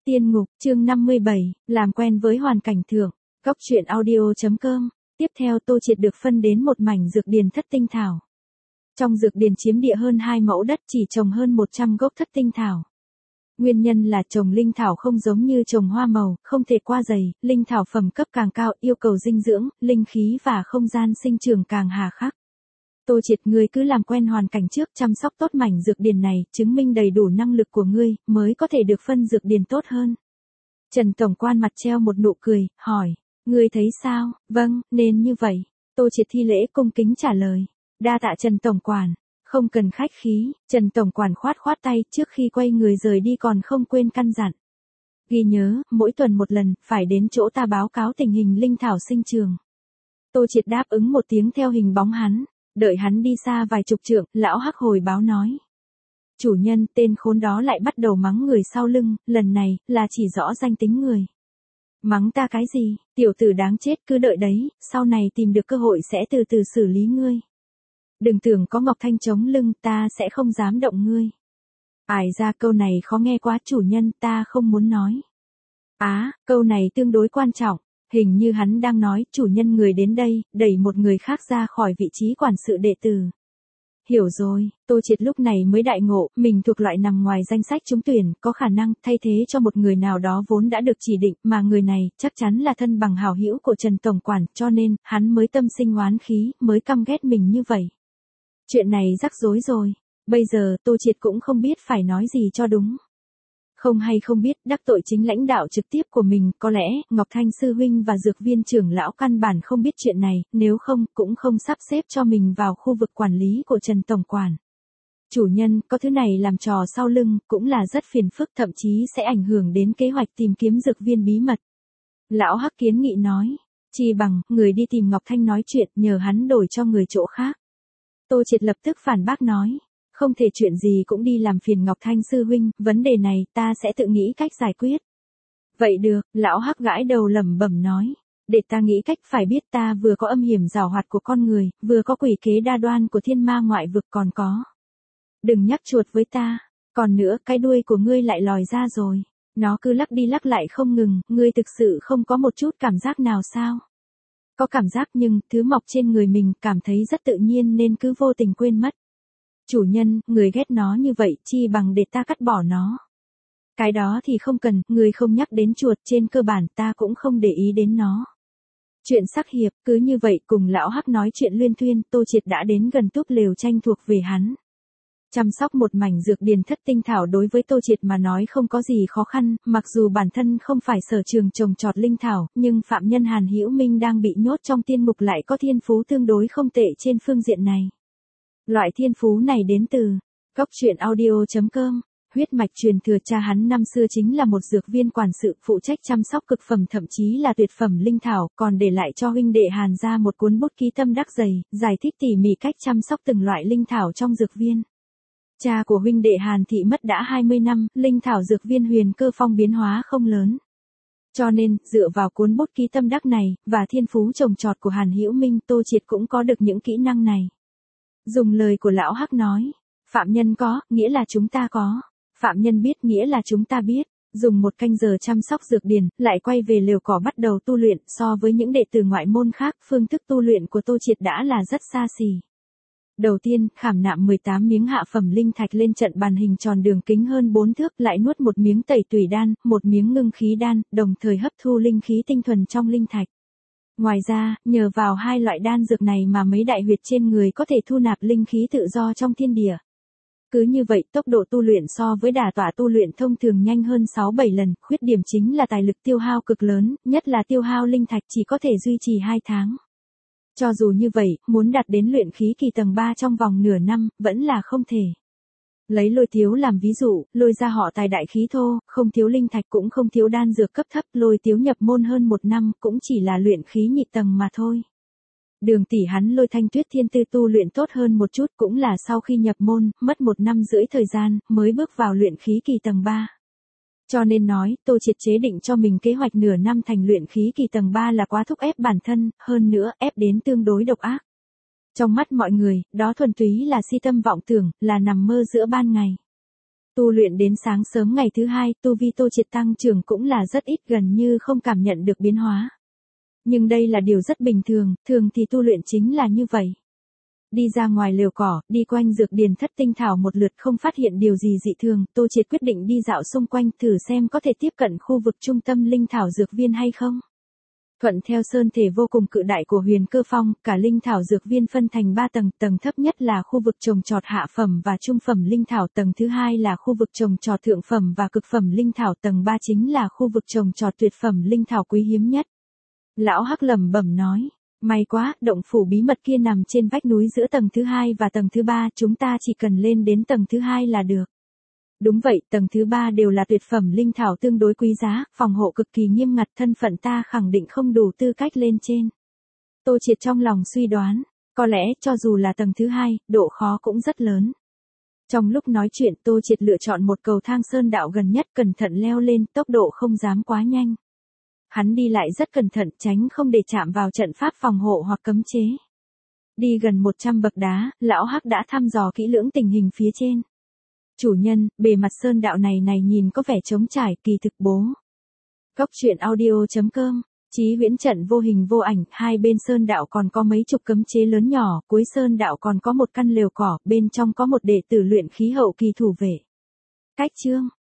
Tiên ngục, chương 57, làm quen với hoàn cảnh thượng. Góc truyện audio.com. Tiếp theo Tô Triệt được phân đến một mảnh dược điền thất tinh thảo. Trong dược điền chiếm địa hơn 2 mẫu đất chỉ trồng hơn 100 gốc thất tinh thảo. Nguyên nhân là trồng linh thảo không giống như trồng hoa màu, không thể qua dày, linh thảo phẩm cấp càng cao, yêu cầu dinh dưỡng, linh khí và không gian sinh trưởng càng hà khắc. Tô Triệt, ngươi cứ làm quen hoàn cảnh trước, chăm sóc tốt mảnh dược điền này, chứng minh đầy đủ năng lực của ngươi, mới có thể được phân dược điền tốt hơn. Trần tổng quan mặt treo một nụ cười, hỏi, ngươi thấy sao? Vâng, nên như vậy. Tô Triệt thi lễ cung kính trả lời. Đa tạ Trần tổng quản. Không cần khách khí, Trần tổng quản khoát khoát tay, trước khi quay người rời đi còn không quên căn dặn. Ghi nhớ, mỗi tuần một lần, phải đến chỗ ta báo cáo tình hình linh thảo sinh trường. Tô Triệt đáp ứng một tiếng theo hình bóng hắn. Đợi hắn đi xa vài chục trượng, lão Hắc hồi báo nói. Chủ nhân, tên khốn đó lại bắt đầu mắng người sau lưng, lần này, là chỉ rõ danh tính người. Mắng ta cái gì, tiểu tử đáng chết, cứ đợi đấy, sau này tìm được cơ hội sẽ từ từ xử lý ngươi. Đừng tưởng có Ngọc Thanh chống lưng, ta sẽ không dám động ngươi. Ải ra câu này khó nghe quá, chủ nhân, ta không muốn nói. Câu này tương đối quan trọng. Hình như hắn đang nói, chủ nhân người đến đây, đẩy một người khác ra khỏi vị trí quản sự đệ tử. Hiểu rồi, Tô Triệt lúc này mới đại ngộ, mình thuộc loại nằm ngoài danh sách trúng tuyển, có khả năng thay thế cho một người nào đó vốn đã được chỉ định, mà người này, chắc chắn là thân bằng hảo hữu của Trần tổng quản, cho nên, hắn mới tâm sinh oán khí, mới căm ghét mình như vậy. Chuyện này rắc rối rồi, bây giờ Tô Triệt cũng không biết phải nói gì cho đúng. Không hay không biết, đắc tội chính lãnh đạo trực tiếp của mình, có lẽ, Ngọc Thanh sư huynh và dược viên trưởng lão căn bản không biết chuyện này, nếu không, cũng không sắp xếp cho mình vào khu vực quản lý của Trần tổng quản. Chủ nhân, có thứ này làm trò sau lưng, cũng là rất phiền phức, thậm chí sẽ ảnh hưởng đến kế hoạch tìm kiếm dược viên bí mật. Lão Hắc kiến nghị nói, chi bằng, người đi tìm Ngọc Thanh nói chuyện, nhờ hắn đổi cho người chỗ khác. Tô Triệt lập tức phản bác nói. Không thể chuyện gì cũng đi làm phiền Ngọc Thanh sư huynh, vấn đề này ta sẽ tự nghĩ cách giải quyết. Vậy được, lão Hắc gãi đầu lẩm bẩm nói. Để ta nghĩ cách, phải biết ta vừa có âm hiểm giảo hoạt của con người, vừa có quỷ kế đa đoan của thiên ma ngoại vực còn có. Đừng nhắc chuột với ta, còn nữa cái đuôi của ngươi lại lòi ra rồi. Nó cứ lắc đi lắc lại không ngừng, ngươi thực sự không có một chút cảm giác nào sao? Có cảm giác nhưng, thứ mọc trên người mình cảm thấy rất tự nhiên nên cứ vô tình quên mất. Chủ nhân, người ghét nó như vậy, chi bằng để ta cắt bỏ nó. Cái đó thì không cần, người không nhắc đến chuột, trên cơ bản ta cũng không để ý đến nó. Chuyện sắc hiệp, cứ như vậy cùng lão Hắc nói chuyện luyên thuyên, Tô Triệt đã đến gần túp lều tranh thuộc về hắn. Chăm sóc một mảnh dược điền thất tinh thảo đối với Tô Triệt mà nói không có gì khó khăn, mặc dù bản thân không phải sở trường trồng trọt linh thảo, nhưng phạm nhân Hàn Hữu Minh đang bị nhốt trong tiên ngục lại có thiên phú tương đối không tệ trên phương diện này. Loại thiên phú này đến từ góc truyện audio.com, huyết mạch truyền thừa cha hắn năm xưa chính là một dược viên quản sự phụ trách chăm sóc cực phẩm thậm chí là tuyệt phẩm linh thảo, còn để lại cho huynh đệ Hàn ra một cuốn bút ký tâm đắc dày, giải thích tỉ mỉ cách chăm sóc từng loại linh thảo trong dược viên. Cha của huynh đệ Hàn thị mất đã 20 năm, linh thảo dược viên Huyền Cơ Phong biến hóa không lớn. Cho nên, dựa vào cuốn bút ký tâm đắc này, và thiên phú trồng trọt của Hàn Hữu Minh, Tô Triệt cũng có được những kỹ năng này. Dùng lời của lão Hắc nói, phạm nhân có, nghĩa là chúng ta có. Phạm nhân biết, nghĩa là chúng ta biết. Dùng một canh giờ chăm sóc dược điền, lại quay về lều cỏ bắt đầu tu luyện, so với những đệ tử ngoại môn khác, phương thức tu luyện của Tô Triệt đã là rất xa xỉ. Đầu tiên, khảm nạm 18 miếng hạ phẩm linh thạch lên trận bàn hình tròn đường kính hơn 4 thước, lại nuốt một miếng tẩy tùy đan, một miếng ngưng khí đan, đồng thời hấp thu linh khí tinh thuần trong linh thạch. Ngoài ra, nhờ vào hai loại đan dược này mà mấy đại huyệt trên người có thể thu nạp linh khí tự do trong thiên địa. Cứ như vậy, tốc độ tu luyện so với đả tọa tu luyện thông thường nhanh hơn 6-7 lần, khuyết điểm chính là tài lực tiêu hao cực lớn, nhất là tiêu hao linh thạch chỉ có thể duy trì 2 tháng. Cho dù như vậy, muốn đạt đến luyện khí kỳ tầng 3 trong vòng nửa năm, vẫn là không thể. Lấy Lôi Tiếu làm ví dụ, Lôi gia họ tài đại khí thô, không thiếu linh thạch cũng không thiếu đan dược cấp thấp, Lôi Tiếu nhập môn hơn 1 năm, cũng chỉ là luyện khí nhị tầng mà thôi. Đường tỷ hắn Lôi Thanh Tuyết thiên tư tu luyện tốt hơn một chút, cũng là sau khi nhập môn, mất 1 năm rưỡi thời gian, mới bước vào luyện khí kỳ tầng 3. Cho nên nói, Tô Triệt chế định cho mình kế hoạch nửa năm thành luyện khí kỳ tầng 3 là quá thúc ép bản thân, hơn nữa, ép đến tương đối độc ác. Trong mắt mọi người, đó thuần túy là si tâm vọng tưởng, là nằm mơ giữa ban ngày. Tu luyện đến sáng sớm ngày thứ hai, tu vi Tô Triệt tăng trưởng cũng là rất ít, gần như không cảm nhận được biến hóa. Nhưng đây là điều rất bình thường, thường thì tu luyện chính là như vậy. Đi ra ngoài lều cỏ, đi quanh dược điền thất tinh thảo một lượt không phát hiện điều gì dị thường, Tô Triệt quyết định đi dạo xung quanh thử xem có thể tiếp cận khu vực trung tâm linh thảo dược viên hay không. Thuận theo sơn thể vô cùng cự đại của Huyền Cơ Phong, cả linh thảo dược viên phân thành 3 tầng, tầng thấp nhất là khu vực trồng trọt hạ phẩm và trung phẩm linh thảo, tầng thứ hai là khu vực trồng trọt thượng phẩm và cực phẩm linh thảo, tầng 3 chính là khu vực trồng trọt tuyệt phẩm linh thảo quý hiếm nhất. Lão Hắc lẩm bẩm nói, may quá, động phủ bí mật kia nằm trên vách núi giữa tầng thứ hai và tầng thứ ba, chúng ta chỉ cần lên đến tầng thứ hai là được. Đúng vậy, tầng thứ ba đều là tuyệt phẩm linh thảo tương đối quý giá, phòng hộ cực kỳ nghiêm ngặt, thân phận ta khẳng định không đủ tư cách lên trên. Tô Triệt trong lòng suy đoán, có lẽ cho dù là tầng thứ hai, độ khó cũng rất lớn. Trong lúc nói chuyện, Tô Triệt lựa chọn một cầu thang sơn đạo gần nhất, cẩn thận leo lên, tốc độ không dám quá nhanh. Hắn đi lại rất cẩn thận, tránh không để chạm vào trận pháp phòng hộ hoặc cấm chế. Đi gần 100 bậc đá, lão Hắc đã thăm dò kỹ lưỡng tình hình phía trên. Chủ nhân, bề mặt sơn đạo này nhìn có vẻ trống trải, kỳ thực bố. Góc truyện audio.com, Chí Huyễn trận vô hình vô ảnh, hai bên sơn đạo còn có mấy chục cấm chế lớn nhỏ, cuối sơn đạo còn có một căn lều cỏ, bên trong có một đệ tử luyện khí hậu kỳ thủ vệ. Cách chương